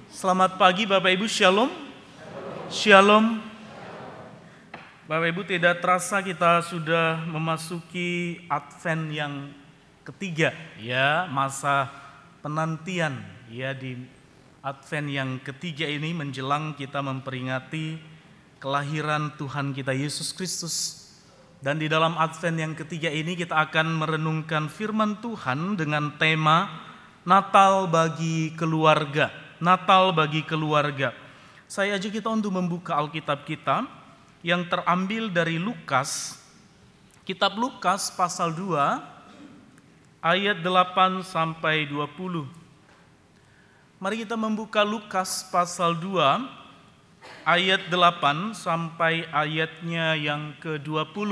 Selamat pagi Bapak Ibu, Shalom. Shalom. Bapak Ibu, tidak terasa kita sudah memasuki Advent yang ketiga, ya, masa penantian, ya, di Advent yang ketiga ini menjelang kita memperingati kelahiran Tuhan kita Yesus Kristus. Dan di dalam Advent yang ketiga ini kita akan merenungkan firman Tuhan dengan tema Natal bagi keluarga. Natal bagi keluarga. Saya ajak kita untuk membuka Alkitab kita yang terambil dari Lukas. Kitab Lukas pasal 2 ayat 8 sampai 20. Mari kita membuka Lukas pasal 2 ayat 8 sampai ayatnya yang ke-20.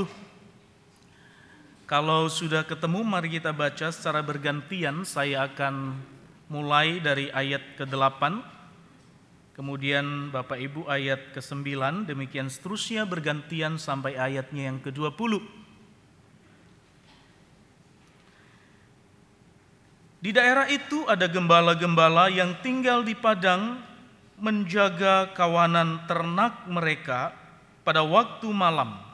Kalau sudah ketemu, mari kita baca secara bergantian. Saya akan mulai dari ayat ke-8, kemudian Bapak Ibu ayat ke-9, demikian seterusnya bergantian sampai ayatnya yang ke-20. Di daerah itu ada gembala-gembala yang tinggal di padang menjaga kawanan ternak mereka pada waktu malam.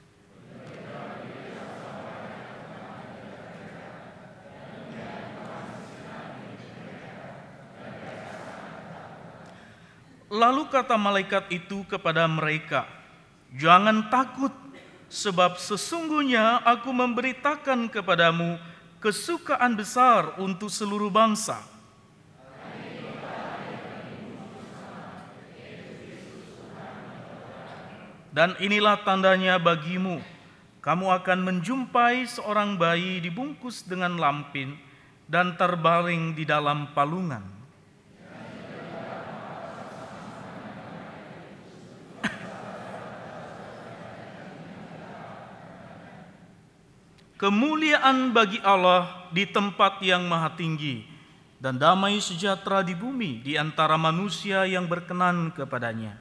Lalu kata malaikat itu kepada mereka, "Jangan takut, sebab sesungguhnya aku memberitakan kepadamu kesukaan besar untuk seluruh bangsa. Dan inilah tandanya bagimu, kamu akan menjumpai seorang bayi dibungkus dengan lampin dan terbaring di dalam palungan." Kemuliaan bagi Allah di tempat yang maha tinggi, dan damai sejahtera di bumi di antara manusia yang berkenan kepadanya.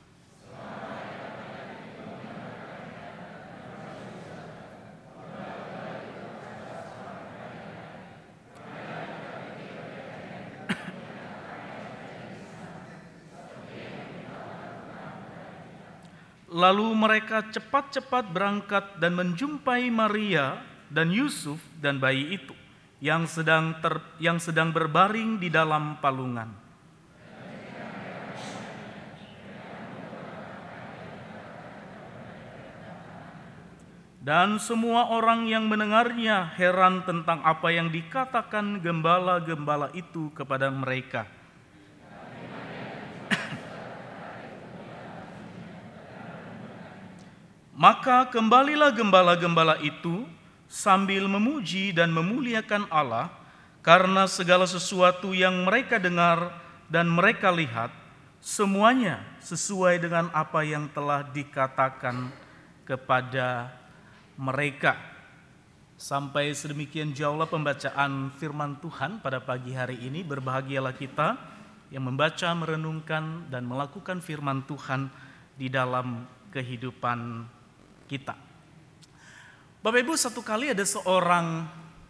Lalu mereka cepat-cepat berangkat dan menjumpai Maria dan Yusuf dan bayi itu yang sedang berbaring di dalam palungan. Dan semua orang yang mendengarnya heran tentang apa yang dikatakan gembala-gembala itu kepada mereka. Maka kembalilah gembala-gembala itu sambil memuji dan memuliakan Allah karena segala sesuatu yang mereka dengar dan mereka lihat, semuanya sesuai dengan apa yang telah dikatakan kepada mereka. Sampai sedemikian jauhlah pembacaan firman Tuhan pada pagi hari ini. Berbahagialah kita yang membaca, merenungkan, dan melakukan firman Tuhan di dalam kehidupan kita. Bapak Ibu, satu kali ada seorang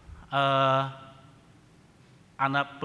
anak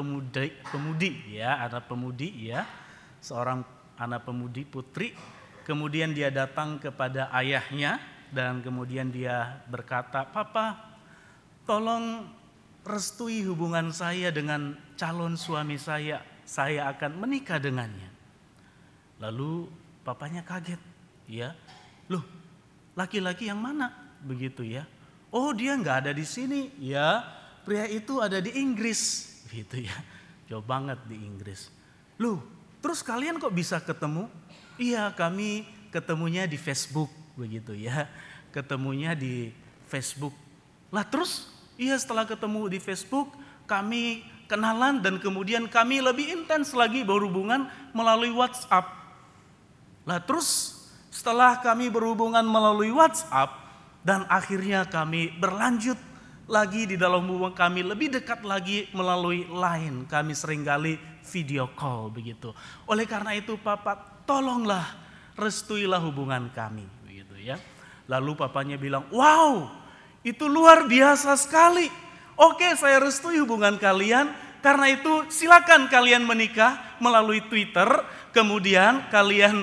pemudi, seorang anak pemudi putri. Kemudian dia datang kepada ayahnya dan kemudian dia berkata, "Papa, tolong restui hubungan saya dengan calon suami saya akan menikah dengannya." Lalu papanya kaget, ya, "Loh, laki-laki yang mana?" Begitu ya. "Oh, dia nggak ada di sini, ya. Pria itu ada di Inggris." Gitu ya. Jauh banget di Inggris. "Loh, terus kalian kok bisa ketemu?" "Iya, kami ketemunya di Facebook." Begitu ya. Ketemunya di Facebook. "Lah terus?" "Iya, setelah ketemu di Facebook, kami kenalan dan kemudian kami lebih intens lagi berhubungan melalui WhatsApp." "Lah terus setelah kami berhubungan melalui WhatsApp dan akhirnya kami berlanjut lagi di dalam hubungan kami lebih dekat lagi melalui Line. Kami seringkali video call begitu. Oleh karena itu Papa, tolonglah restuilah hubungan kami." Begitu ya. Lalu papanya bilang, "Wow, itu luar biasa sekali. Oke, saya restui hubungan kalian. Karena itu silakan kalian menikah melalui Twitter, kemudian kalian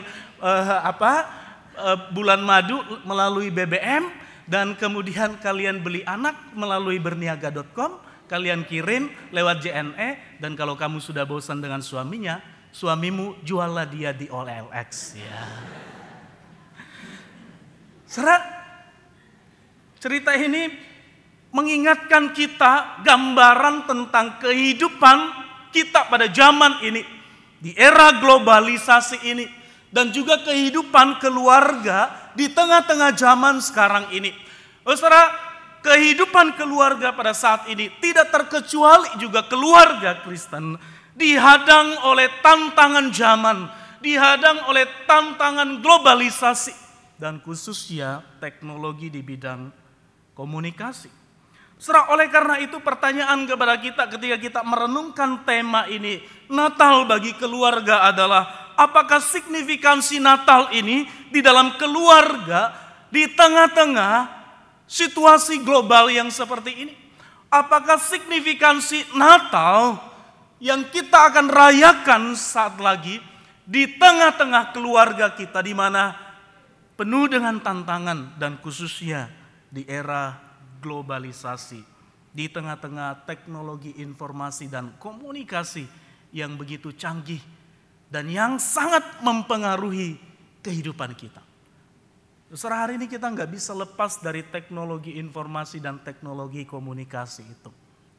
bulan madu melalui BBM, dan kemudian kalian beli anak melalui berniaga.com, kalian kirim lewat JNE, dan kalau kamu sudah bosan dengan suamimu juallah dia di OLX ya. Cerita ini mengingatkan kita gambaran tentang kehidupan kita pada zaman ini, di era globalisasi ini, dan juga kehidupan keluarga di tengah-tengah zaman sekarang ini. Saudara, kehidupan keluarga pada saat ini tidak terkecuali juga keluarga Kristen dihadang oleh tantangan zaman, dihadang oleh tantangan globalisasi, dan khususnya teknologi di bidang komunikasi. Oleh karena itu pertanyaan kepada kita ketika kita merenungkan tema ini, Natal bagi keluarga adalah, apakah signifikansi Natal ini di dalam keluarga di tengah-tengah situasi global yang seperti ini? Apakah signifikansi Natal yang kita akan rayakan saat lagi di tengah-tengah keluarga kita di mana penuh dengan tantangan, dan khususnya di era globalisasi, di tengah-tengah teknologi informasi dan komunikasi yang begitu canggih dan yang sangat mempengaruhi kehidupan kita. Saudara, hari ini kita nggak bisa lepas dari teknologi informasi dan teknologi komunikasi itu.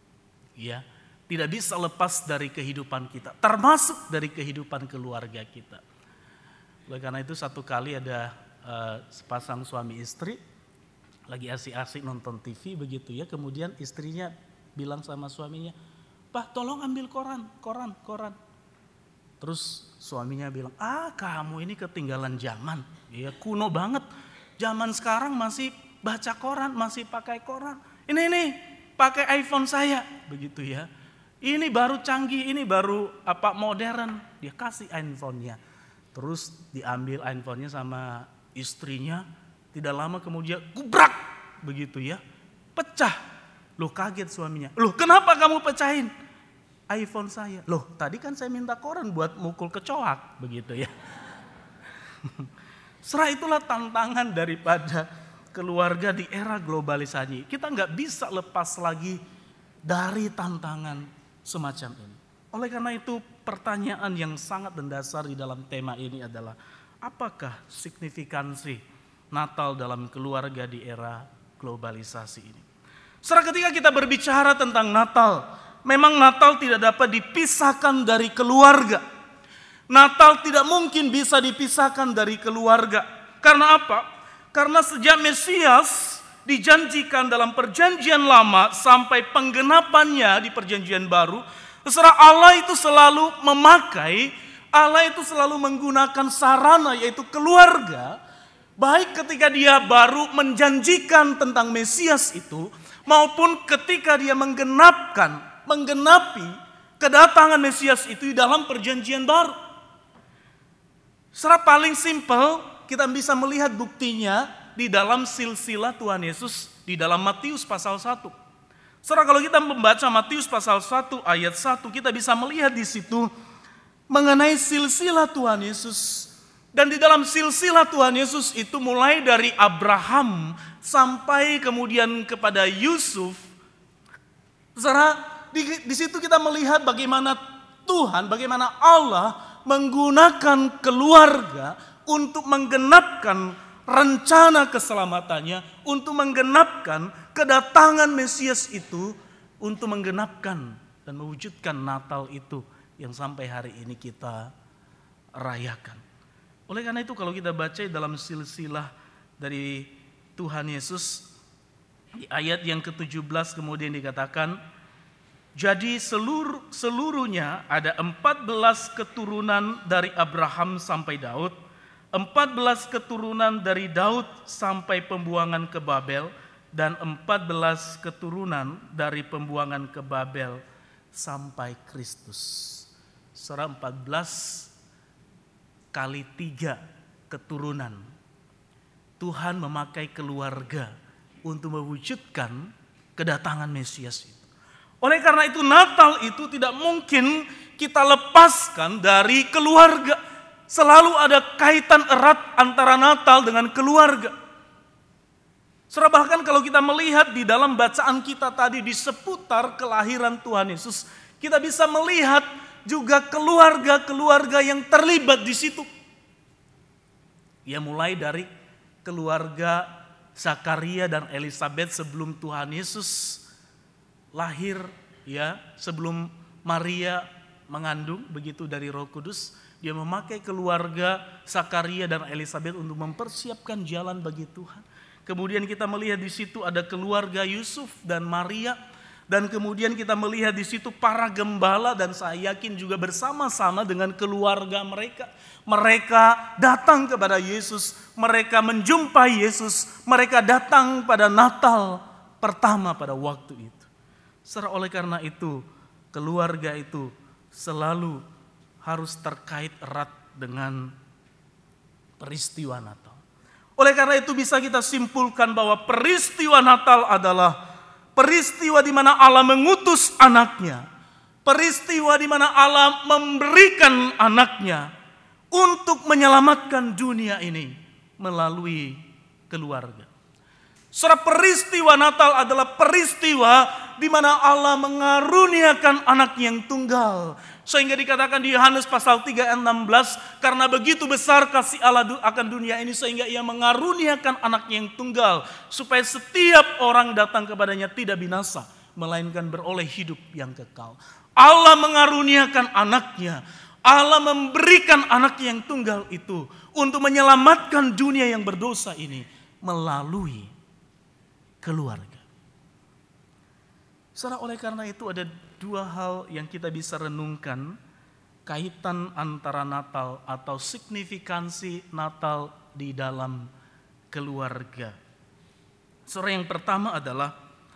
Ya, tidak bisa lepas dari kehidupan kita, termasuk dari kehidupan keluarga kita. Oleh karena itu satu kali ada sepasang suami istri lagi asik-asik nonton TV begitu ya, kemudian istrinya bilang sama suaminya, "Pak, tolong ambil koran." Terus suaminya bilang, "Kamu ini ketinggalan zaman, ya kuno banget. Zaman sekarang masih baca koran, masih pakai koran. Ini pakai iPhone saya," begitu ya. "Ini baru canggih, ini baru modern." Dia kasih iPhone-nya. Terus diambil iPhone-nya sama istrinya, tidak lama kemudian gubrak begitu ya, pecah. Loh, kaget suaminya. "Loh, kenapa kamu pecahin?" "iPhone saya." "Loh, tadi kan saya minta koran buat mukul kecoak," begitu ya. Itulah tantangan daripada keluarga di era globalisasi. Kita nggak bisa lepas lagi dari tantangan semacam ini. Oleh karena itu pertanyaan yang sangat mendasar di dalam tema ini adalah, apakah signifikansi Natal dalam keluarga di era globalisasi ini? Ketika kita berbicara tentang Natal, memang Natal tidak dapat dipisahkan dari keluarga. Natal tidak mungkin bisa dipisahkan dari keluarga. Karena apa? Karena sejak Mesias dijanjikan dalam perjanjian lama sampai penggenapannya di perjanjian baru, Allah itu selalu Allah itu selalu menggunakan sarana, yaitu keluarga, baik ketika dia baru menjanjikan tentang Mesias itu, maupun ketika dia menggenapi kedatangan Mesias itu di dalam perjanjian baru. Secara paling simpel, kita bisa melihat buktinya di dalam silsilah Tuhan Yesus di dalam Matius pasal 1. Kalau kita membaca Matius pasal 1 ayat 1, kita bisa melihat di situ mengenai silsilah Tuhan Yesus. Dan di dalam silsilah Tuhan Yesus itu mulai dari Abraham sampai kemudian kepada Yusuf. Di situ kita melihat bagaimana bagaimana Allah menggunakan keluarga untuk menggenapkan rencana keselamatannya, untuk menggenapkan kedatangan Mesias itu, untuk menggenapkan dan mewujudkan Natal itu yang sampai hari ini kita rayakan. Oleh karena itu kalau kita baca dalam silsilah dari Tuhan Yesus, di ayat yang ke-17 kemudian dikatakan, jadi seluruhnya ada 14 keturunan dari Abraham sampai Daud, 14 keturunan dari Daud sampai pembuangan ke Babel, dan 14 keturunan dari pembuangan ke Babel sampai Kristus. 14 kali 3 keturunan. Tuhan memakai keluarga untuk mewujudkan kedatangan Mesias itu. Oleh karena itu Natal itu tidak mungkin kita lepaskan dari keluarga. Selalu ada kaitan erat antara Natal dengan keluarga. Bahkan kalau kita melihat di dalam bacaan kita tadi di seputar kelahiran Tuhan Yesus, kita bisa melihat juga keluarga-keluarga yang terlibat di situ. Ya, mulai dari keluarga Zakaria dan Elizabeth sebelum Tuhan Yesus lahir, ya, sebelum Maria mengandung begitu dari Roh Kudus, dia memakai keluarga Zakaria dan Elizabeth untuk mempersiapkan jalan bagi Tuhan. Kemudian kita melihat di situ ada keluarga Yusuf dan Maria, dan kemudian kita melihat di situ para gembala, dan saya yakin juga bersama-sama dengan keluarga mereka. Mereka datang kepada Yesus, mereka menjumpai Yesus, mereka datang pada Natal pertama pada waktu itu. Oleh karena itu, keluarga itu selalu harus terkait erat dengan peristiwa Natal. Oleh karena itu bisa kita simpulkan bahwa peristiwa Natal adalah peristiwa di mana Allah mengutus anaknya. Peristiwa di mana Allah memberikan anaknya untuk menyelamatkan dunia ini melalui keluarga. Peristiwa Natal adalah peristiwa di mana Allah mengaruniakan anak yang tunggal. Sehingga dikatakan di Yohanes pasal 3 ayat 16, karena begitu besar kasih Allah akan dunia ini sehingga ia mengaruniakan anak yang tunggal, supaya setiap orang datang kepadanya tidak binasa, melainkan beroleh hidup yang kekal. Allah mengaruniakan anaknya, Allah memberikan anak yang tunggal itu untuk menyelamatkan dunia yang berdosa ini melalui keluarga. Oleh karena itu ada dua hal yang kita bisa renungkan kaitan antara Natal atau signifikansi Natal di dalam keluarga. Yang pertama adalah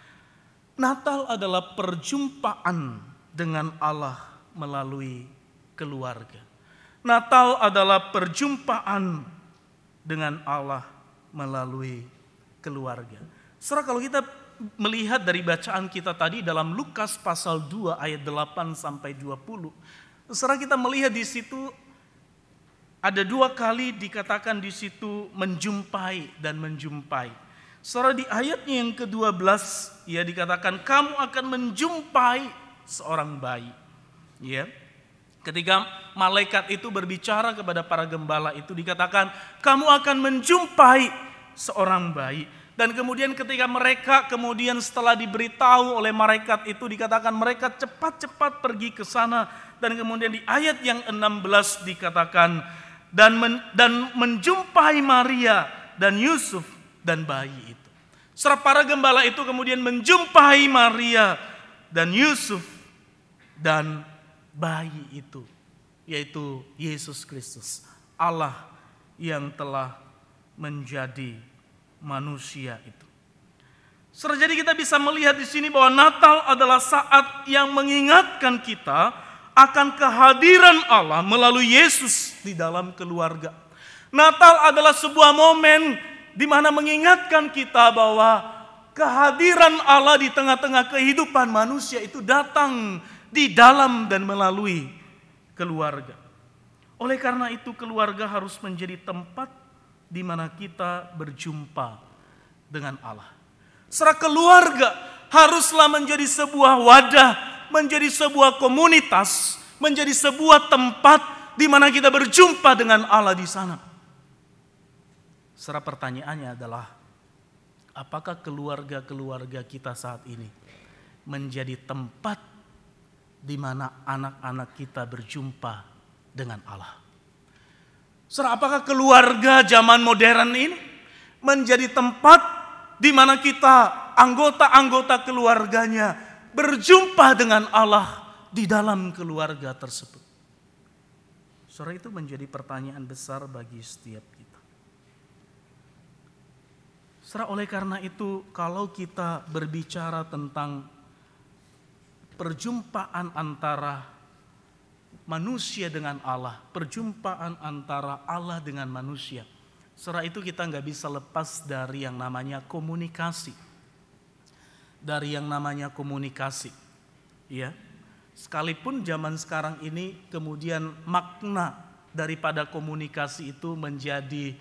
Natal adalah perjumpaan dengan Allah melalui keluarga. Natal adalah perjumpaan dengan Allah melalui keluarga. Kalau kita melihat dari bacaan kita tadi dalam Lukas pasal 2 ayat 8 sampai 20, kita melihat di situ ada dua kali dikatakan di situ menjumpai dan menjumpai. Di ayatnya yang ke-12 ya dikatakan kamu akan menjumpai seorang bayi. Ya. Ketika malaikat itu berbicara kepada para gembala itu dikatakan kamu akan menjumpai seorang bayi. Dan kemudian ketika mereka setelah diberitahu oleh malaikat itu dikatakan mereka cepat-cepat pergi ke sana. Dan kemudian di ayat yang 16 dikatakan dan menjumpai Maria dan Yusuf dan bayi itu. Para gembala itu kemudian menjumpai Maria dan Yusuf dan bayi itu, yaitu Yesus Kristus, Allah yang telah menjadi manusia itu. Jadi kita bisa melihat di sini bahwa Natal adalah saat yang mengingatkan kita akan kehadiran Allah melalui Yesus di dalam keluarga. Natal adalah sebuah momen di mana mengingatkan kita bahwa kehadiran Allah di tengah-tengah kehidupan manusia itu datang di dalam dan melalui keluarga. Oleh karena itu keluarga harus menjadi tempat di mana kita berjumpa dengan Allah. Keluarga haruslah menjadi sebuah wadah, menjadi sebuah komunitas, menjadi sebuah tempat di mana kita berjumpa dengan Allah di sana. Pertanyaannya adalah, apakah keluarga-keluarga kita saat ini menjadi tempat di mana anak-anak kita berjumpa dengan Allah? Apakah keluarga zaman modern ini menjadi tempat di mana kita, anggota-anggota keluarganya, berjumpa dengan Allah di dalam keluarga tersebut? Itu menjadi pertanyaan besar bagi setiap kita. Oleh karena itu, kalau kita berbicara tentang perjumpaan antara manusia dengan Allah, perjumpaan antara Allah dengan manusia, itu kita nggak bisa lepas dari yang namanya komunikasi. Ya. Sekalipun zaman sekarang ini kemudian makna daripada komunikasi itu menjadi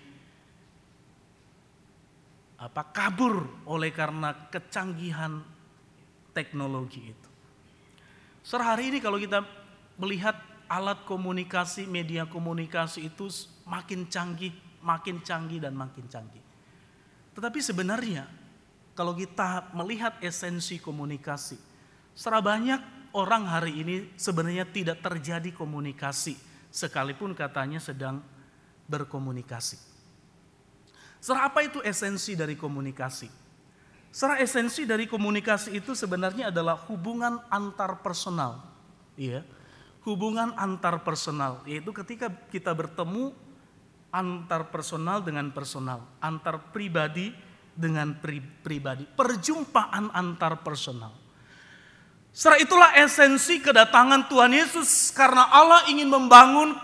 kabur oleh karena kecanggihan teknologi itu. Sehari ini kalau kita melihat alat komunikasi, media komunikasi itu makin canggih dan makin canggih. Tetapi sebenarnya kalau kita melihat esensi komunikasi, secara banyak orang hari ini sebenarnya tidak terjadi komunikasi, sekalipun katanya sedang berkomunikasi. Secara apa itu esensi dari komunikasi? Secara esensi dari komunikasi itu sebenarnya adalah hubungan antar personal. Ya, hubungan antar personal, yaitu ketika kita bertemu antar personal dengan personal, antar pribadi dengan pribadi, perjumpaan antar personal. Setelah itulah esensi kedatangan Tuhan Yesus, karena Allah ingin membangun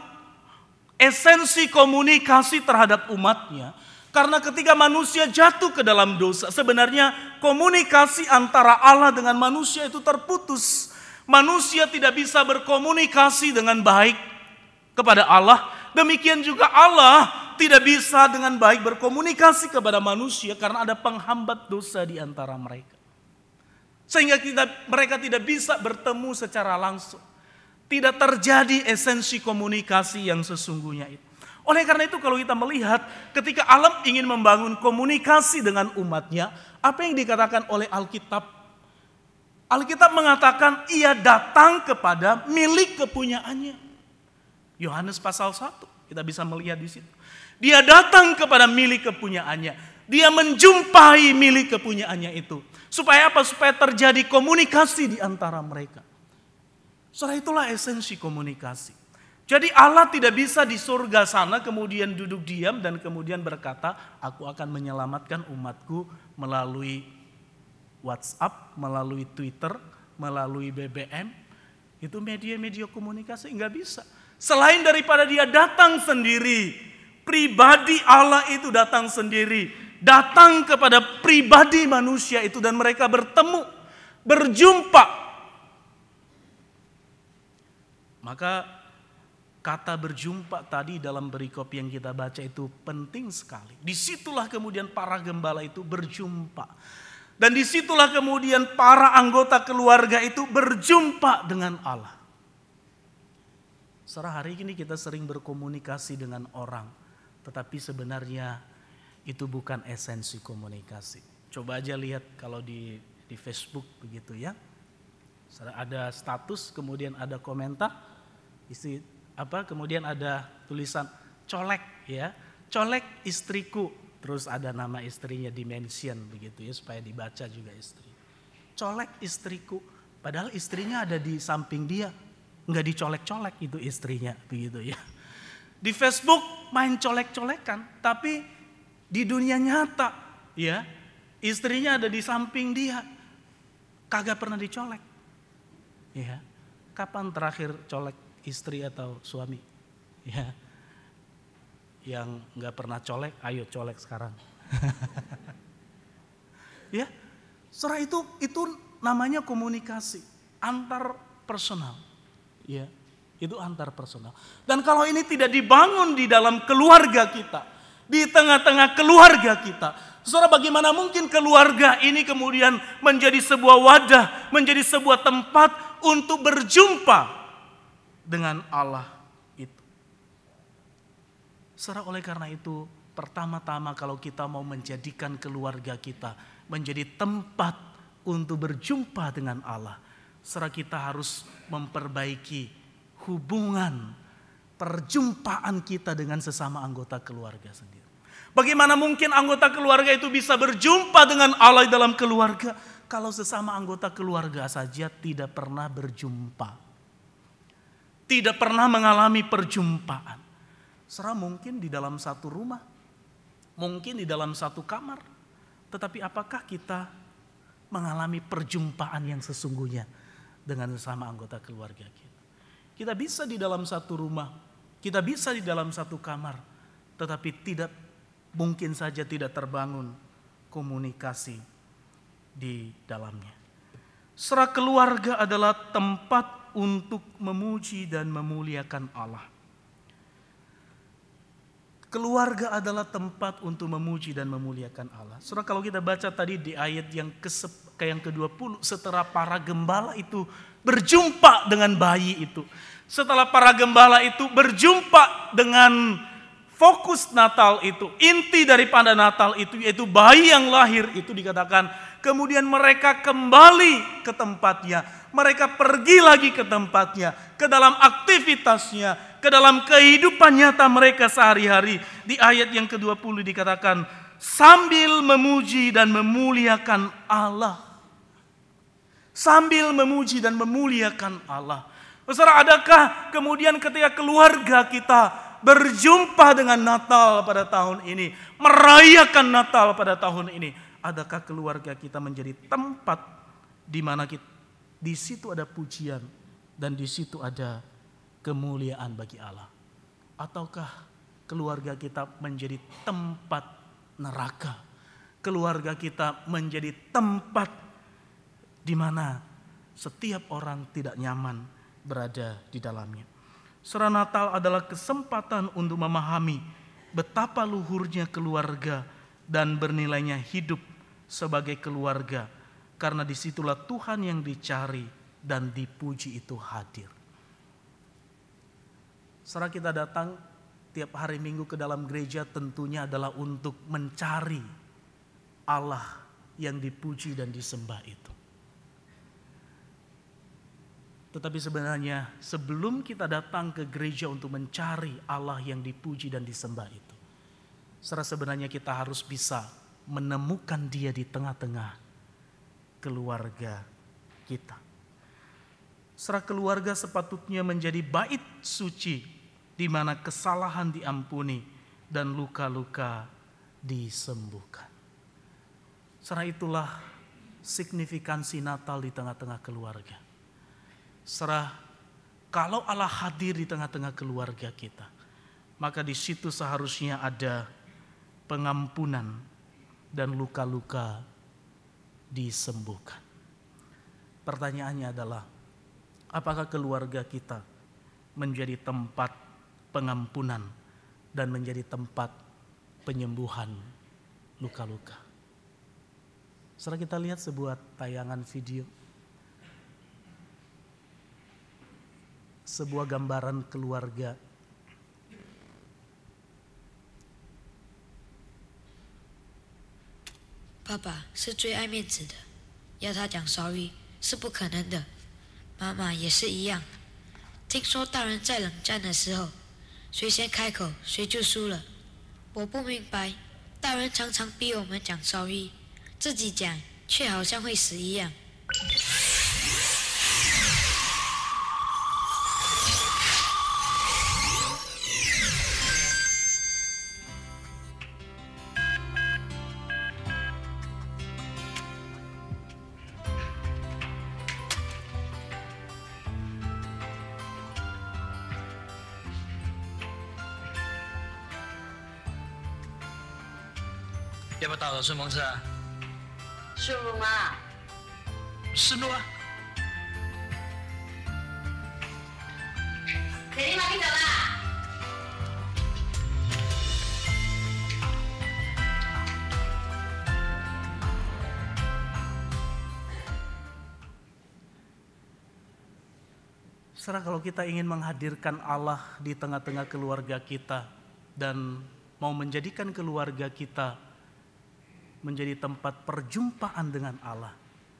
esensi komunikasi terhadap umatnya. Karena ketika manusia jatuh ke dalam dosa, sebenarnya komunikasi antara Allah dengan manusia itu terputus. Manusia tidak bisa berkomunikasi dengan baik kepada Allah. Demikian juga Allah tidak bisa dengan baik berkomunikasi kepada manusia karena ada penghambat dosa di antara mereka. Sehingga mereka tidak bisa bertemu secara langsung. Tidak terjadi esensi komunikasi yang sesungguhnya itu. Oleh karena itu kalau kita melihat ketika Allah ingin membangun komunikasi dengan umatnya, apa yang dikatakan oleh Alkitab? Alkitab mengatakan ia datang kepada milik kepunyaannya. Yohanes pasal 1, kita bisa melihat di situ. Dia datang kepada milik kepunyaannya. Dia menjumpai milik kepunyaannya itu. Supaya apa? Supaya terjadi komunikasi di antara mereka. Setelah itulah esensi komunikasi. Jadi Allah tidak bisa di surga sana kemudian duduk diam dan kemudian berkata, aku akan menyelamatkan umatku melalui WhatsApp, melalui Twitter, melalui BBM. Itu media-media komunikasi, enggak bisa. Selain daripada dia datang sendiri, pribadi Allah itu datang sendiri. Datang kepada pribadi manusia itu dan mereka bertemu, berjumpa. Maka kata berjumpa tadi dalam perikop yang kita baca itu penting sekali. Disitulah kemudian para gembala itu berjumpa. Dan disitulah kemudian para anggota keluarga itu berjumpa dengan Allah. Secara hari ini kita sering berkomunikasi dengan orang. Tetapi sebenarnya itu bukan esensi komunikasi. Coba aja lihat kalau di Facebook begitu ya. Ada status, kemudian ada komentar. Kemudian ada tulisan colek ya, colek istriku, terus ada nama istrinya dimention begitu ya supaya dibaca juga istri. Colek istriku, padahal istrinya ada di samping dia, nggak dicolek-colek itu istrinya begitu ya. Di Facebook main colek-colekan, tapi di dunia nyata ya istrinya ada di samping dia, kagak pernah dicolek. Ya, kapan terakhir colek istri atau suami ya yang nggak pernah colek, ayo colek sekarang. Ya, setelah itu namanya komunikasi antar personal ya, itu antar personal. Dan kalau ini tidak dibangun di dalam keluarga kita, di tengah-tengah keluarga kita, saudara, bagaimana mungkin keluarga ini kemudian menjadi sebuah wadah, menjadi sebuah tempat untuk berjumpa dengan Allah itu. Oleh karena itu, pertama-tama kalau kita mau menjadikan keluarga kita menjadi tempat untuk berjumpa dengan Allah, kita harus memperbaiki hubungan perjumpaan kita dengan sesama anggota keluarga sendiri. Bagaimana mungkin anggota keluarga itu bisa berjumpa dengan Allah dalam keluarga kalau sesama anggota keluarga saja tidak pernah berjumpa? Tidak pernah mengalami perjumpaan. Mungkin di dalam satu rumah, mungkin di dalam satu kamar. Tetapi apakah kita mengalami perjumpaan yang sesungguhnya dengan sesama anggota keluarga kita? Kita bisa di dalam satu rumah, kita bisa di dalam satu kamar. Tetapi mungkin saja tidak terbangun komunikasi di dalamnya. Saudara, keluarga adalah tempat untuk memuji dan memuliakan Allah. Keluarga adalah tempat untuk memuji dan memuliakan Allah. Saudara, kalau kita baca tadi di ayat yang ke-20, setelah para gembala itu berjumpa dengan bayi itu. Setelah para gembala itu berjumpa dengan fokus Natal itu, inti daripada Natal itu, yaitu bayi yang lahir itu, dikatakan kemudian mereka kembali ke tempatnya. Mereka pergi lagi ke tempatnya, ke dalam aktivitasnya, ke dalam kehidupan nyata mereka sehari-hari. Di ayat yang ke-20 dikatakan sambil memuji dan memuliakan Allah. Sambil memuji dan memuliakan Allah. Saudara, adakah kemudian ketika keluarga kita berjumpa dengan Natal pada tahun ini, merayakan Natal pada tahun ini, adakah keluarga kita menjadi tempat di mana di situ ada pujian dan di situ ada kemuliaan bagi Allah? Ataukah keluarga kita menjadi tempat neraka? Keluarga kita menjadi tempat di mana setiap orang tidak nyaman berada di dalamnya. Saudara, Natal adalah kesempatan untuk memahami betapa luhurnya keluarga dan bernilainya hidup sebagai keluarga. Karena disitulah Tuhan yang dicari dan dipuji itu hadir. Saudara, kita datang tiap hari Minggu ke dalam gereja tentunya adalah untuk mencari Allah yang dipuji dan disembah itu. Tetapi sebenarnya sebelum kita datang ke gereja untuk mencari Allah yang dipuji dan disembah itu, sebenarnya kita harus bisa menemukan Dia di tengah-tengah keluarga kita. Keluarga sepatutnya menjadi bait suci di mana kesalahan diampuni dan luka-luka disembuhkan. Itulah signifikansi Natal di tengah-tengah keluarga. Kalau Allah hadir di tengah-tengah keluarga kita, maka di situ seharusnya ada pengampunan dan luka-luka disembuhkan. Pertanyaannya adalah, apakah keluarga kita menjadi tempat pengampunan dan menjadi tempat penyembuhan luka-luka? Setelah kita lihat sebuah tayangan video, sebuah gambaran keluarga. Papa 是最爱面子的，要他讲 sorry 是不可能的。妈妈也是一样。听说大人在冷战的时候，谁先开口谁就输了。我不明白，大人常常逼我们讲 sorry， 自己讲却好像会死一样。 要不要倒了顺风车啊？ 顺路吗？ 顺路啊！ 姐弟们，你走啦！ Kalau kita ingin menghadirkan Allah di tengah-tengah keluarga kita dan mau menjadikan keluarga kita menjadi tempat perjumpaan dengan Allah,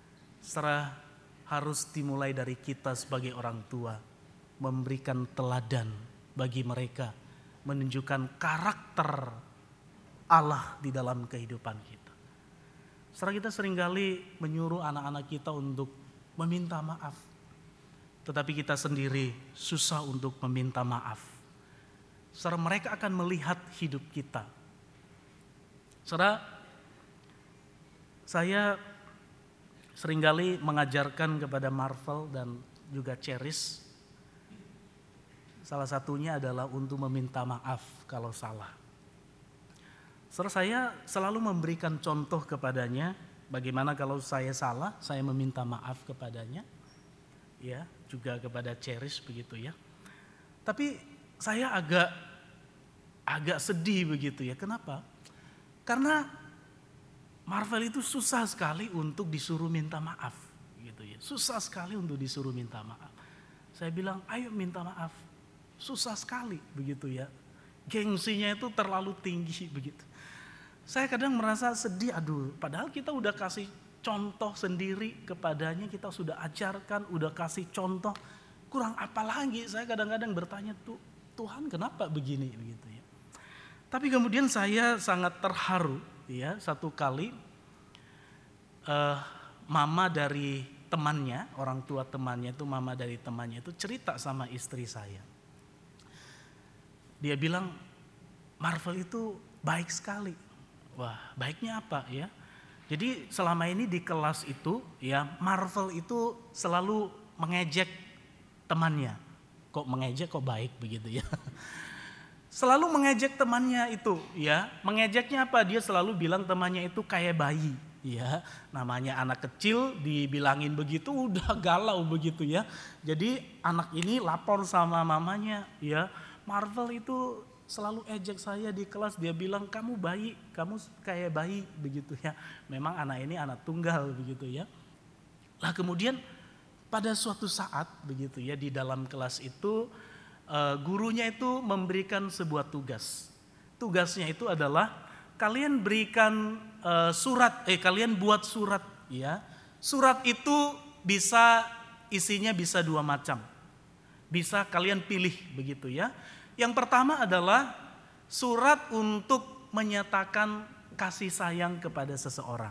harus dimulai dari kita sebagai orang tua, memberikan teladan bagi mereka, menunjukkan karakter Allah di dalam kehidupan kita. Kita seringkali menyuruh anak-anak kita untuk meminta maaf, tetapi kita sendiri susah untuk meminta maaf. Mereka akan melihat hidup kita. Saya seringkali mengajarkan kepada Marvel dan juga Cherish, salah satunya adalah untuk meminta maaf kalau salah. Saya selalu memberikan contoh kepadanya Bagaimana kalau saya salah, saya meminta maaf kepadanya, ya, juga kepada Cherish begitu ya. Tapi saya agak sedih begitu ya. Kenapa? Karena Marvel itu susah sekali untuk disuruh minta maaf gitu ya. Susah sekali untuk disuruh minta maaf. Saya bilang, ayo minta maaf. Susah sekali begitu ya. Gengsinya itu terlalu tinggi begitu. Saya kadang merasa sedih, aduh, padahal kita udah kasih contoh sendiri kepadanya, kita sudah ajarkan, udah kasih contoh, kurang apa lagi? Saya kadang-kadang bertanya, Tuhan kenapa begini begitu ya. Tapi kemudian saya sangat terharu ya, satu kali mama dari temannya, orang tua temannya itu, mama dari temannya itu cerita sama istri saya. Dia bilang, Marvel itu baik sekali. Wah, baiknya apa ya? Jadi selama ini di kelas itu ya, Marvel itu selalu mengejek temannya. Kok mengejek, kok baik begitu ya. Selalu mengejek temannya itu ya. Mengejeknya apa? Dia selalu bilang temannya itu kayak bayi ya. Namanya anak kecil dibilangin begitu udah galau begitu ya. Jadi anak ini lapor sama mamanya ya. Marvel itu selalu ejek saya di kelas, dia bilang kamu bayi, kamu kayak bayi begitu ya. Memang anak ini anak tunggal begitu ya. Lah kemudian pada suatu saat begitu ya, di dalam kelas itu gurunya itu memberikan sebuah tugas. Tugasnya itu adalah kalian berikan kalian buat surat ya. Surat itu isinya bisa dua macam. Bisa kalian pilih begitu ya. Yang pertama adalah surat untuk menyatakan kasih sayang kepada seseorang.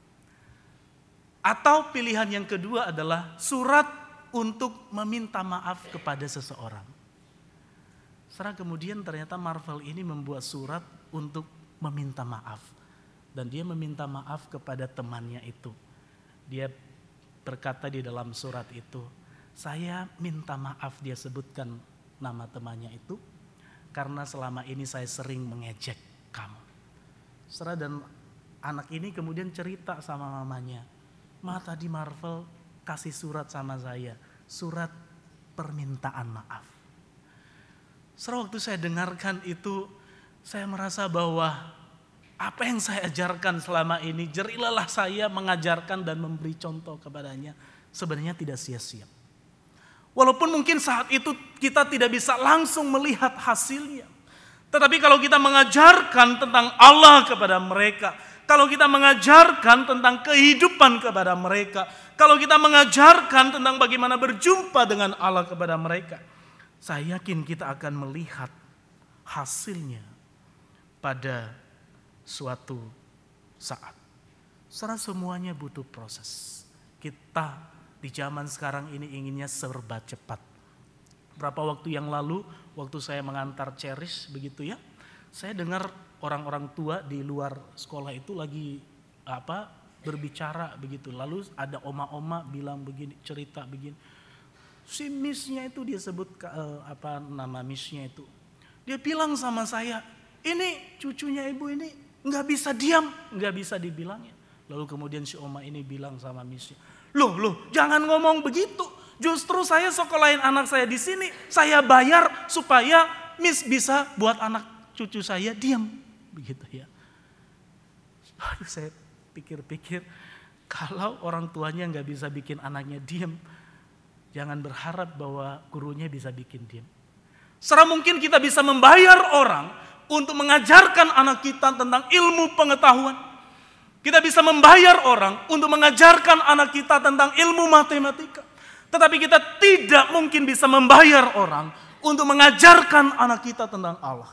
Atau pilihan yang kedua adalah surat untuk meminta maaf kepada seseorang. Setelah kemudian ternyata Marvel ini membuat surat untuk meminta maaf. Dan dia meminta maaf kepada temannya itu. Dia berkata di dalam surat itu, saya minta maaf, dia sebutkan nama temannya itu. Karena selama ini saya sering mengejek kamu. Setelah dan anak ini kemudian cerita sama mamanya. Ma, tadi Marvel kasih surat sama saya. Surat permintaan maaf. Setelah waktu saya dengarkan itu, saya merasa bahwa apa yang saya ajarkan selama ini, jerilalah saya mengajarkan dan memberi contoh kepadanya, sebenarnya tidak sia-sia. Walaupun mungkin saat itu kita tidak bisa langsung melihat hasilnya. Tetapi kalau kita mengajarkan tentang Allah kepada mereka, kalau kita mengajarkan tentang kehidupan kepada mereka, kalau kita mengajarkan tentang bagaimana berjumpa dengan Allah kepada mereka, saya yakin kita akan melihat hasilnya pada suatu saat. Setelah semuanya butuh proses. Kita di zaman sekarang ini inginnya serba cepat. Berapa waktu yang lalu, waktu saya mengantar Cherish begitu ya, saya dengar orang-orang tua di luar sekolah itu lagi berbicara begitu. Lalu ada oma-oma bilang begini, cerita begini. Si miss-nya itu dia sebut nama miss-nya itu. Dia bilang sama saya, ini cucunya ibu ini nggak bisa diam, nggak bisa dibilangnya. Lalu kemudian si oma ini bilang sama miss-nya, Loh, jangan ngomong begitu. Justru saya sekolahin anak saya di sini, saya bayar supaya miss bisa buat anak cucu saya diam, begitu ya. Aduh, saya pikir-pikir, kalau orang tuanya nggak bisa bikin anaknya diam, jangan berharap bahwa gurunya bisa bikin diam. Secara mungkin kita bisa membayar orang untuk mengajarkan anak kita tentang ilmu pengetahuan. Kita bisa membayar orang untuk mengajarkan anak kita tentang ilmu matematika. Tetapi kita tidak mungkin bisa membayar orang untuk mengajarkan anak kita tentang Allah.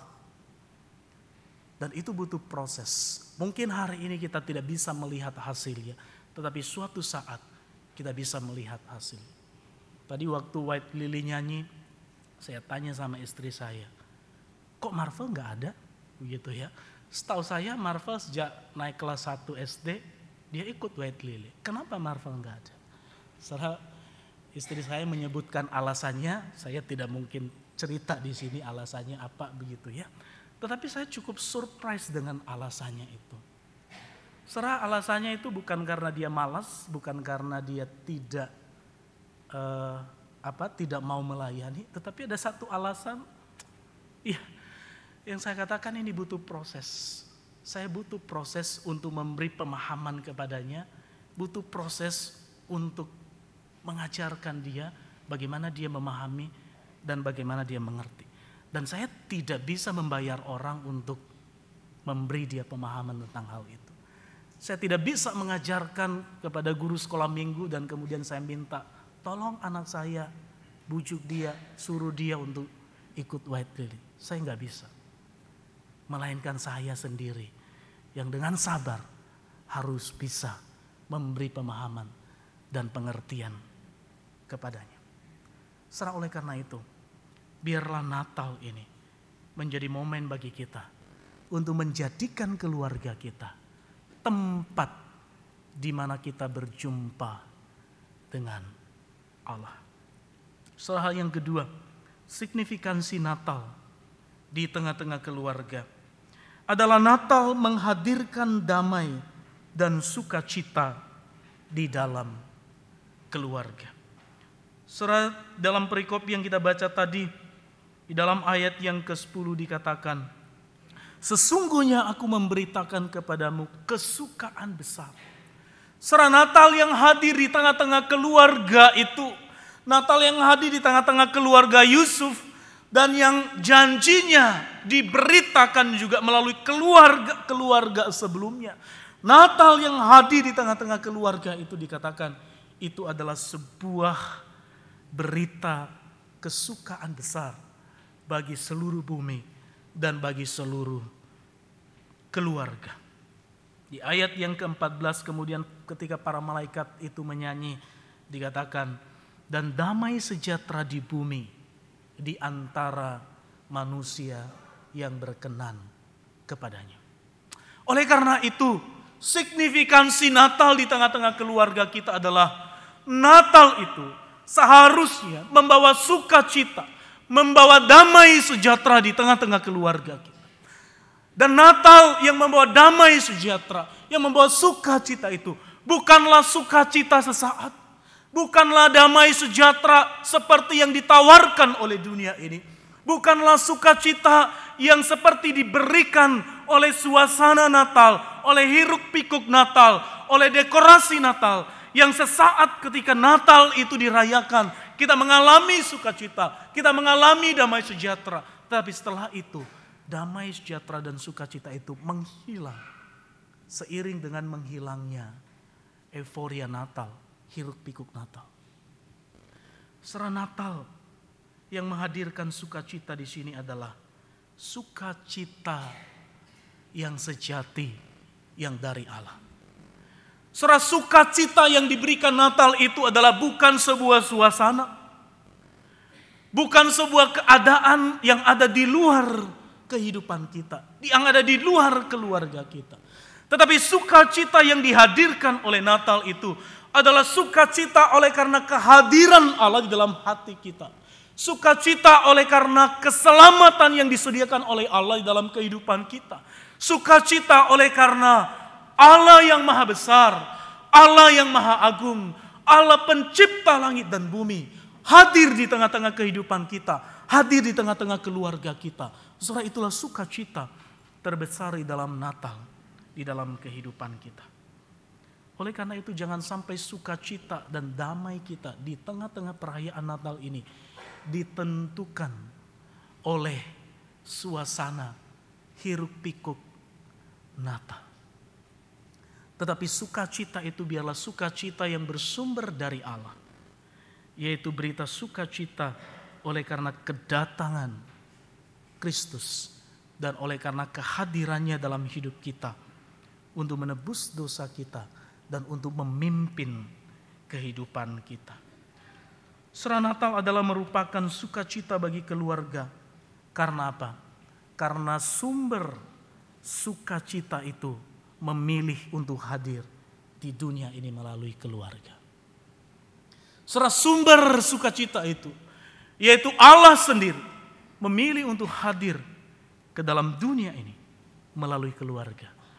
Dan itu butuh proses. Mungkin hari ini kita tidak bisa melihat hasilnya. Tetapi suatu saat kita bisa melihat hasil. Tadi waktu White Lily nyanyi, saya tanya sama istri saya, kok Marvel gak ada? Begitu ya. Setahu saya Marvel sejak naik kelas 1 SD, dia ikut White Lily. Kenapa Marvel nggak ada? Setelah istri saya menyebutkan alasannya, saya tidak mungkin cerita di sini alasannya apa begitu ya. Tetapi saya cukup surprise dengan alasannya itu. Saudara, alasannya itu bukan karena dia malas, bukan karena dia tidak tidak mau melayani, tetapi ada satu alasan. Iya, yang saya katakan ini butuh proses. Saya butuh proses untuk memberi pemahaman kepadanya, butuh proses untuk mengajarkan dia bagaimana dia memahami dan bagaimana dia mengerti. Dan saya tidak bisa membayar orang untuk memberi dia pemahaman tentang hal itu. Saya tidak bisa mengajarkan kepada guru sekolah minggu dan kemudian saya minta, tolong anak saya, bujuk dia, suruh dia untuk ikut White Lily. Saya nggak bisa. Melainkan saya sendiri yang dengan sabar harus bisa memberi pemahaman dan pengertian kepadanya. Oleh karena itu, biarlah Natal ini menjadi momen bagi kita untuk menjadikan keluarga kita tempat di mana kita berjumpa dengan Allah. Hal yang kedua, signifikansi Natal di tengah-tengah keluarga adalah Natal menghadirkan damai dan sukacita di dalam keluarga. Saudara, dalam perikop yang kita baca tadi, di dalam ayat yang ke-10 dikatakan, sesungguhnya aku memberitakan kepadamu kesukaan besar. Saudara, Natal yang hadir di tengah-tengah keluarga itu, Natal yang hadir di tengah-tengah keluarga Yusuf, dan yang janjinya diberitakan juga melalui keluarga-keluarga sebelumnya. Natal yang hadir di tengah-tengah keluarga itu dikatakan, itu adalah sebuah berita kesukaan besar bagi seluruh bumi dan bagi seluruh keluarga. Di ayat yang ke-14 kemudian ketika para malaikat itu menyanyi dikatakan, dan damai sejahtera di bumi di antara manusia yang berkenan kepadanya. Oleh karena itu, signifikansi Natal di tengah-tengah keluarga kita adalah Natal itu seharusnya membawa sukacita, membawa damai sejahtera di tengah-tengah keluarga kita. Dan Natal yang membawa damai sejahtera, yang membawa sukacita itu bukanlah sukacita sesaat, bukanlah damai sejahtera seperti yang ditawarkan oleh dunia ini, bukanlah sukacita yang seperti diberikan oleh suasana Natal, oleh hiruk pikuk Natal, oleh dekorasi Natal, yang sesaat ketika Natal itu dirayakan, kita mengalami sukacita, kita mengalami damai sejahtera. Tapi setelah itu, damai sejahtera dan sukacita itu menghilang. Seiring dengan menghilangnya euforia Natal, hiruk pikuk Natal. Secara Natal yang menghadirkan sukacita di sini adalah sukacita yang sejati yang dari Allah. Saudara, sukacita yang diberikan Natal itu adalah bukan sebuah suasana, bukan sebuah keadaan yang ada di luar kehidupan kita, yang ada di luar keluarga kita. Tetapi sukacita yang dihadirkan oleh Natal itu adalah sukacita oleh karena kehadiran Allah di dalam hati kita. Sukacita oleh karena keselamatan yang disediakan oleh Allah di dalam kehidupan kita. Sukacita oleh karena Allah yang maha besar, Allah yang maha agung, Allah pencipta langit dan bumi, hadir di tengah-tengah kehidupan kita, hadir di tengah-tengah keluarga kita. Saudara, itulah sukacita terbesar di dalam Natal, di dalam kehidupan kita. Oleh karena itu jangan sampai sukacita dan damai kita di tengah-tengah perayaan Natal ini ditentukan oleh suasana hiruk pikuk Natal. Tetapi sukacita itu biarlah sukacita yang bersumber dari Allah, yaitu berita sukacita oleh karena kedatangan Kristus dan oleh karena kehadirannya dalam hidup kita untuk menebus dosa kita dan untuk memimpin kehidupan kita. Secara Natal adalah merupakan sukacita bagi keluarga. Karena apa? Karena sumber sukacita itu memilih untuk hadir di dunia ini melalui keluarga. Secara sumber sukacita itu, yaitu Allah sendiri, memilih untuk hadir ke dalam dunia ini melalui keluarga.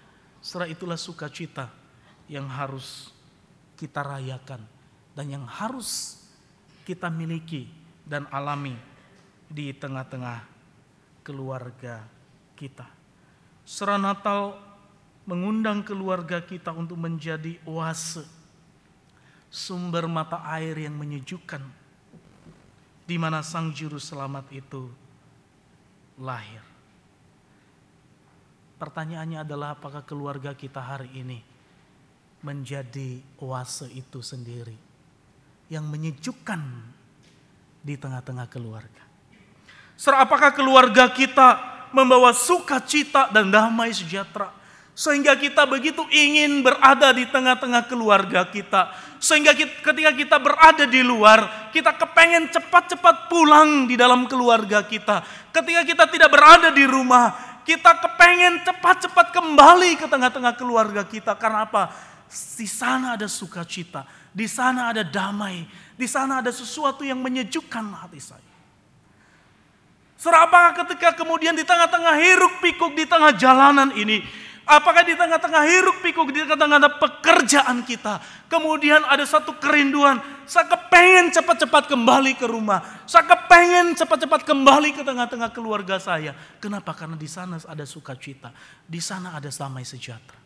Saudara, itulah sukacita yang harus kita rayakan dan yang harus kita miliki dan alami di tengah-tengah keluarga kita. Saudara, Natal mengundang keluarga kita untuk menjadi oase, sumber mata air yang menyejukkan, di mana Sang Juru Selamat itu lahir. Pertanyaannya adalah, apakah keluarga kita hari ini menjadi oase itu sendiri yang menyejukkan di tengah-tengah keluarga? Saudara, apakah keluarga kita membawa sukacita dan damai sejahtera sehingga kita begitu ingin berada di tengah-tengah keluarga kita, sehingga ketika kita berada di luar, kita kepengen cepat-cepat pulang di dalam keluarga kita. Ketika kita tidak berada di rumah, kita kepengen cepat-cepat kembali ke tengah-tengah keluarga kita. Karena apa? Di sana ada sukacita, di sana ada damai, di sana ada sesuatu yang menyejukkan hati saya. Saudara, apakah ketika kemudian di tengah-tengah hiruk pikuk di tengah jalanan ini, apakah di tengah-tengah hiruk pikuk di tengah-tengah pekerjaan kita, kemudian ada satu kerinduan, saya kepengen cepat-cepat kembali ke rumah, saya kepengen cepat-cepat kembali ke tengah-tengah keluarga saya. Kenapa? Karena di sana ada sukacita, di sana ada damai sejahtera.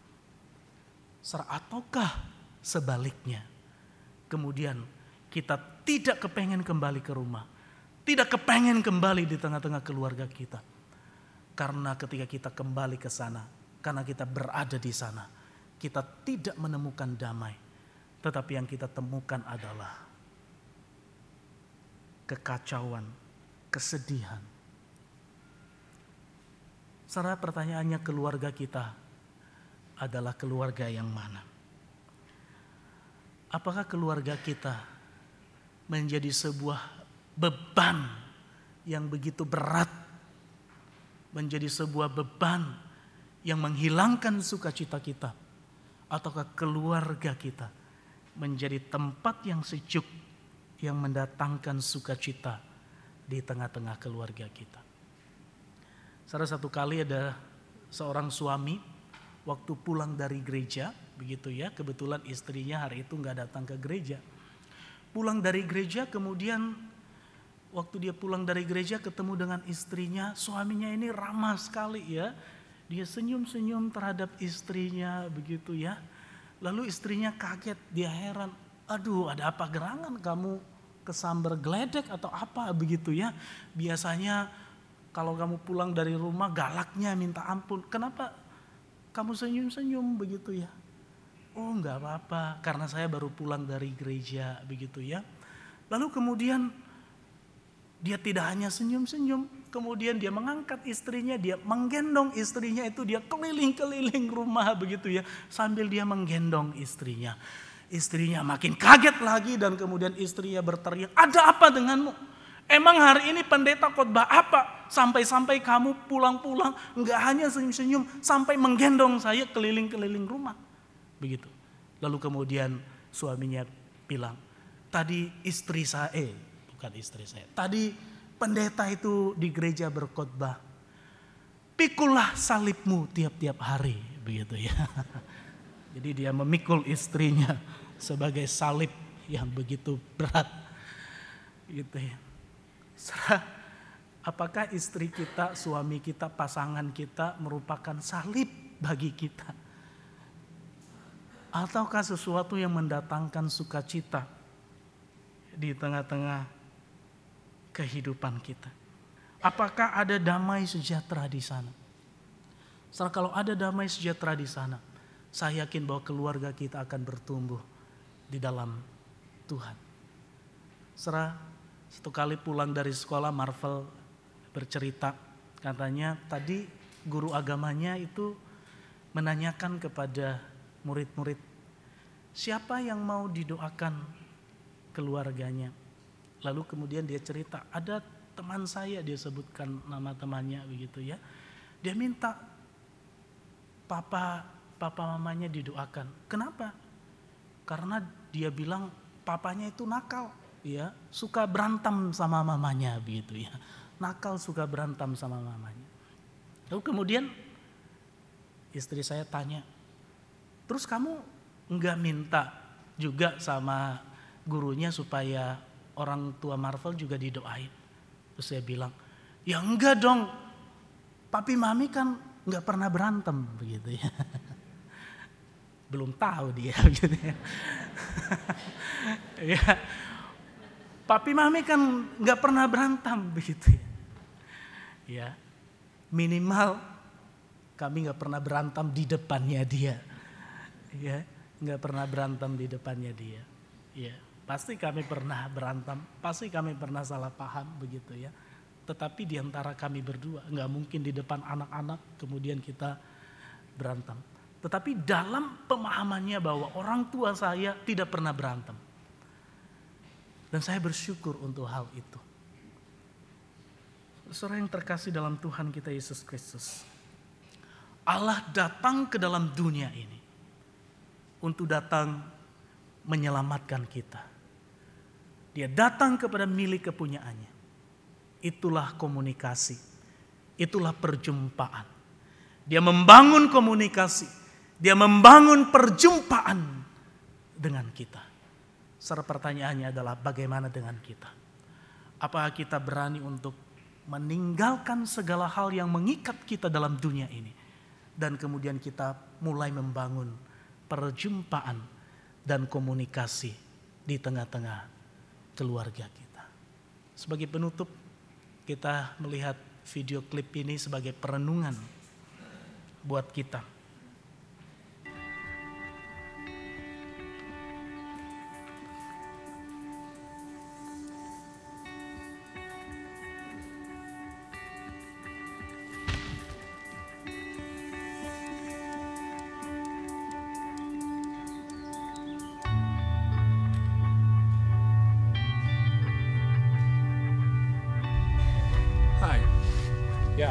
Ataukah sebaliknya, kemudian kita tidak kepengen kembali ke rumah, tidak kepengen kembali di tengah-tengah keluarga kita. Karena ketika kita kembali ke sana, karena kita berada di sana, kita tidak menemukan damai. Tetapi yang kita temukan adalah kekacauan, kesedihan. Saudara, pertanyaannya, keluarga kita adalah keluarga yang mana? Apakah keluarga kita menjadi sebuah beban yang begitu berat, menjadi sebuah beban yang menghilangkan sukacita kita? Ataukah keluarga kita menjadi tempat yang sejuk, yang mendatangkan sukacita di tengah-tengah keluarga kita? Salah satu kali ada seorang suami waktu pulang dari gereja, begitu ya, kebetulan istrinya hari itu nggak datang ke gereja. Pulang dari gereja, kemudian waktu dia pulang dari gereja ketemu dengan istrinya, suaminya ini ramah sekali ya. Dia senyum-senyum terhadap istrinya begitu ya. Lalu istrinya kaget, dia heran. Aduh, ada apa gerangan kamu kesambar geledek atau apa begitu ya. Biasanya kalau kamu pulang dari rumah galaknya minta ampun. Kenapa kamu senyum-senyum begitu ya? Oh, enggak apa-apa, karena saya baru pulang dari gereja begitu ya. Lalu kemudian dia tidak hanya senyum-senyum, kemudian dia mengangkat istrinya, dia menggendong istrinya itu, dia keliling-keliling rumah begitu ya, sambil dia menggendong istrinya. Istrinya makin kaget lagi dan kemudian istrinya berteriak, "Ada apa denganmu? Emang hari ini pendeta khotbah apa? Sampai-sampai kamu pulang-pulang enggak hanya senyum-senyum, sampai menggendong saya keliling-keliling rumah." Begitu. Lalu kemudian suaminya bilang, "Tadi istri saya, bukan istri saya. Tadi pendeta itu di gereja berkhotbah. Pikulah salibmu tiap-tiap hari." Begitu ya. Jadi dia memikul istrinya sebagai salib yang begitu berat. Gitu ya. Apakah istri kita, suami kita, pasangan kita merupakan salib bagi kita? Ataukah sesuatu yang mendatangkan sukacita di tengah-tengah kehidupan kita? Apakah ada damai sejahtera di sana? Kalau ada damai sejahtera di sana, saya yakin bahwa keluarga kita akan bertumbuh di dalam Tuhan. Satu kali pulang dari sekolah, Marvel bercerita, katanya tadi guru agamanya itu menanyakan kepada murid-murid, siapa yang mau didoakan keluarganya. Lalu kemudian dia cerita, ada teman saya, dia sebutkan nama temannya begitu ya. Dia minta papa mamanya didoakan. Kenapa? Karena dia bilang papanya itu nakal, ya, suka berantem sama mamanya begitu ya. Nakal, suka berantem sama mamanya. Lalu kemudian istri saya tanya, terus kamu nggak minta juga sama gurunya supaya orang tua Marvel juga didoain? Terus saya bilang, ya enggak dong, papi mami kan nggak pernah berantem begitu ya. Belum tahu dia gitu ya. Ya, papi mami kan nggak pernah berantem begitu ya. Ya, minimal kami nggak pernah berantem di depannya dia. Ya, nggak pernah berantem di depannya dia. Ya, pasti kami pernah berantem, pasti kami pernah salah paham begitu ya. Tetapi di antara kami berdua, nggak mungkin di depan anak-anak kemudian kita berantem. Tetapi dalam pemahamannya bahwa orang tua saya tidak pernah berantem. Dan saya bersyukur untuk hal itu. Saudara yang terkasih dalam Tuhan kita Yesus Kristus, Allah datang ke dalam dunia ini untuk datang menyelamatkan kita. Dia datang kepada milik kepunyaannya. Itulah komunikasi, itulah perjumpaan. Dia membangun komunikasi, dia membangun perjumpaan dengan kita. Saudara, pertanyaannya adalah bagaimana dengan kita? Apakah kita berani untuk meninggalkan segala hal yang mengikat kita dalam dunia ini, dan kemudian kita mulai membangun perjumpaan dan komunikasi di tengah-tengah keluarga kita. Sebagai penutup, kita melihat video klip ini sebagai perenungan buat kita. Hi. Yeah.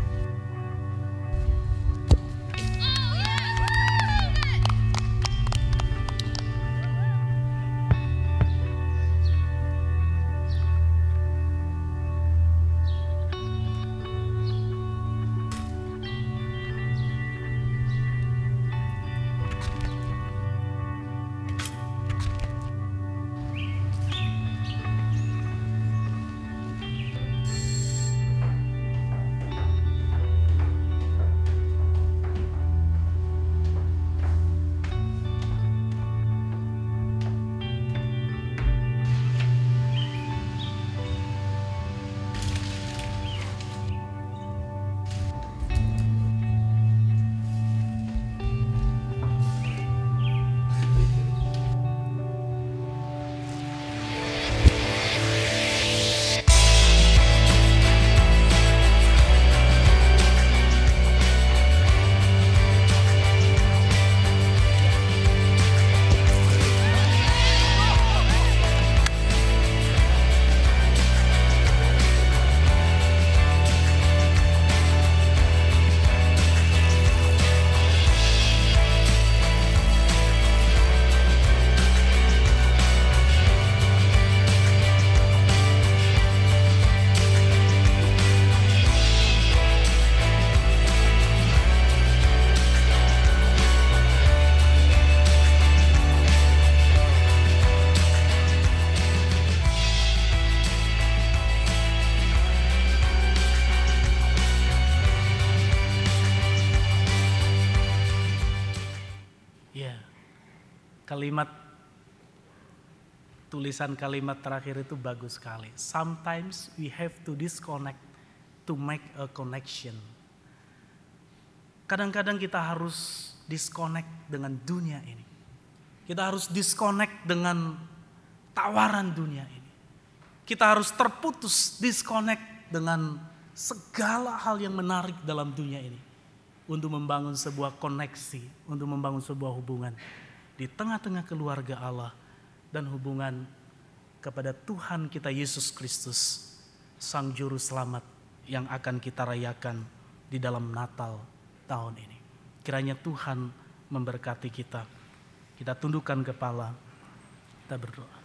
Kalimat, tulisan kalimat terakhir itu bagus sekali. Sometimes we have to disconnect to make a connection. Kadang-kadang kita harus disconnect dengan dunia ini. Kita harus disconnect dengan tawaran dunia ini. Kita harus terputus, disconnect dengan segala hal yang menarik dalam dunia ini. Untuk membangun sebuah koneksi, untuk membangun sebuah hubungan di tengah-tengah keluarga Allah dan hubungan kepada Tuhan kita Yesus Kristus, Sang Juru Selamat yang akan kita rayakan di dalam Natal tahun ini. Kiranya Tuhan memberkati kita. Kita tundukkan kepala, kita berdoa.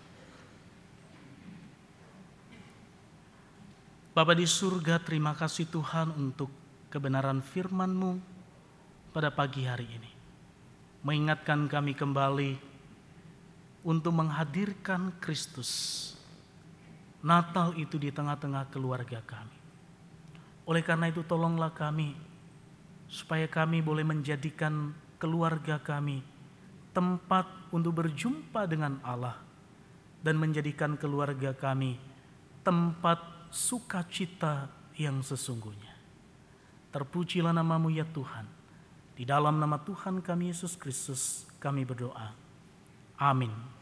Bapa di surga, terima kasih Tuhan untuk kebenaran firman-Mu. pada pagi hari ini. Mengingatkan kami kembali untuk menghadirkan Kristus. Natal itu di tengah-tengah keluarga kami. Oleh karena itu tolonglah kami, supaya kami boleh menjadikan keluarga kami tempat untuk berjumpa dengan Allah, dan menjadikan keluarga kami tempat sukacita yang sesungguhnya. Terpujilah nama-Mu ya Tuhan. Di dalam nama Tuhan kami Yesus Kristus kami berdoa. Amin.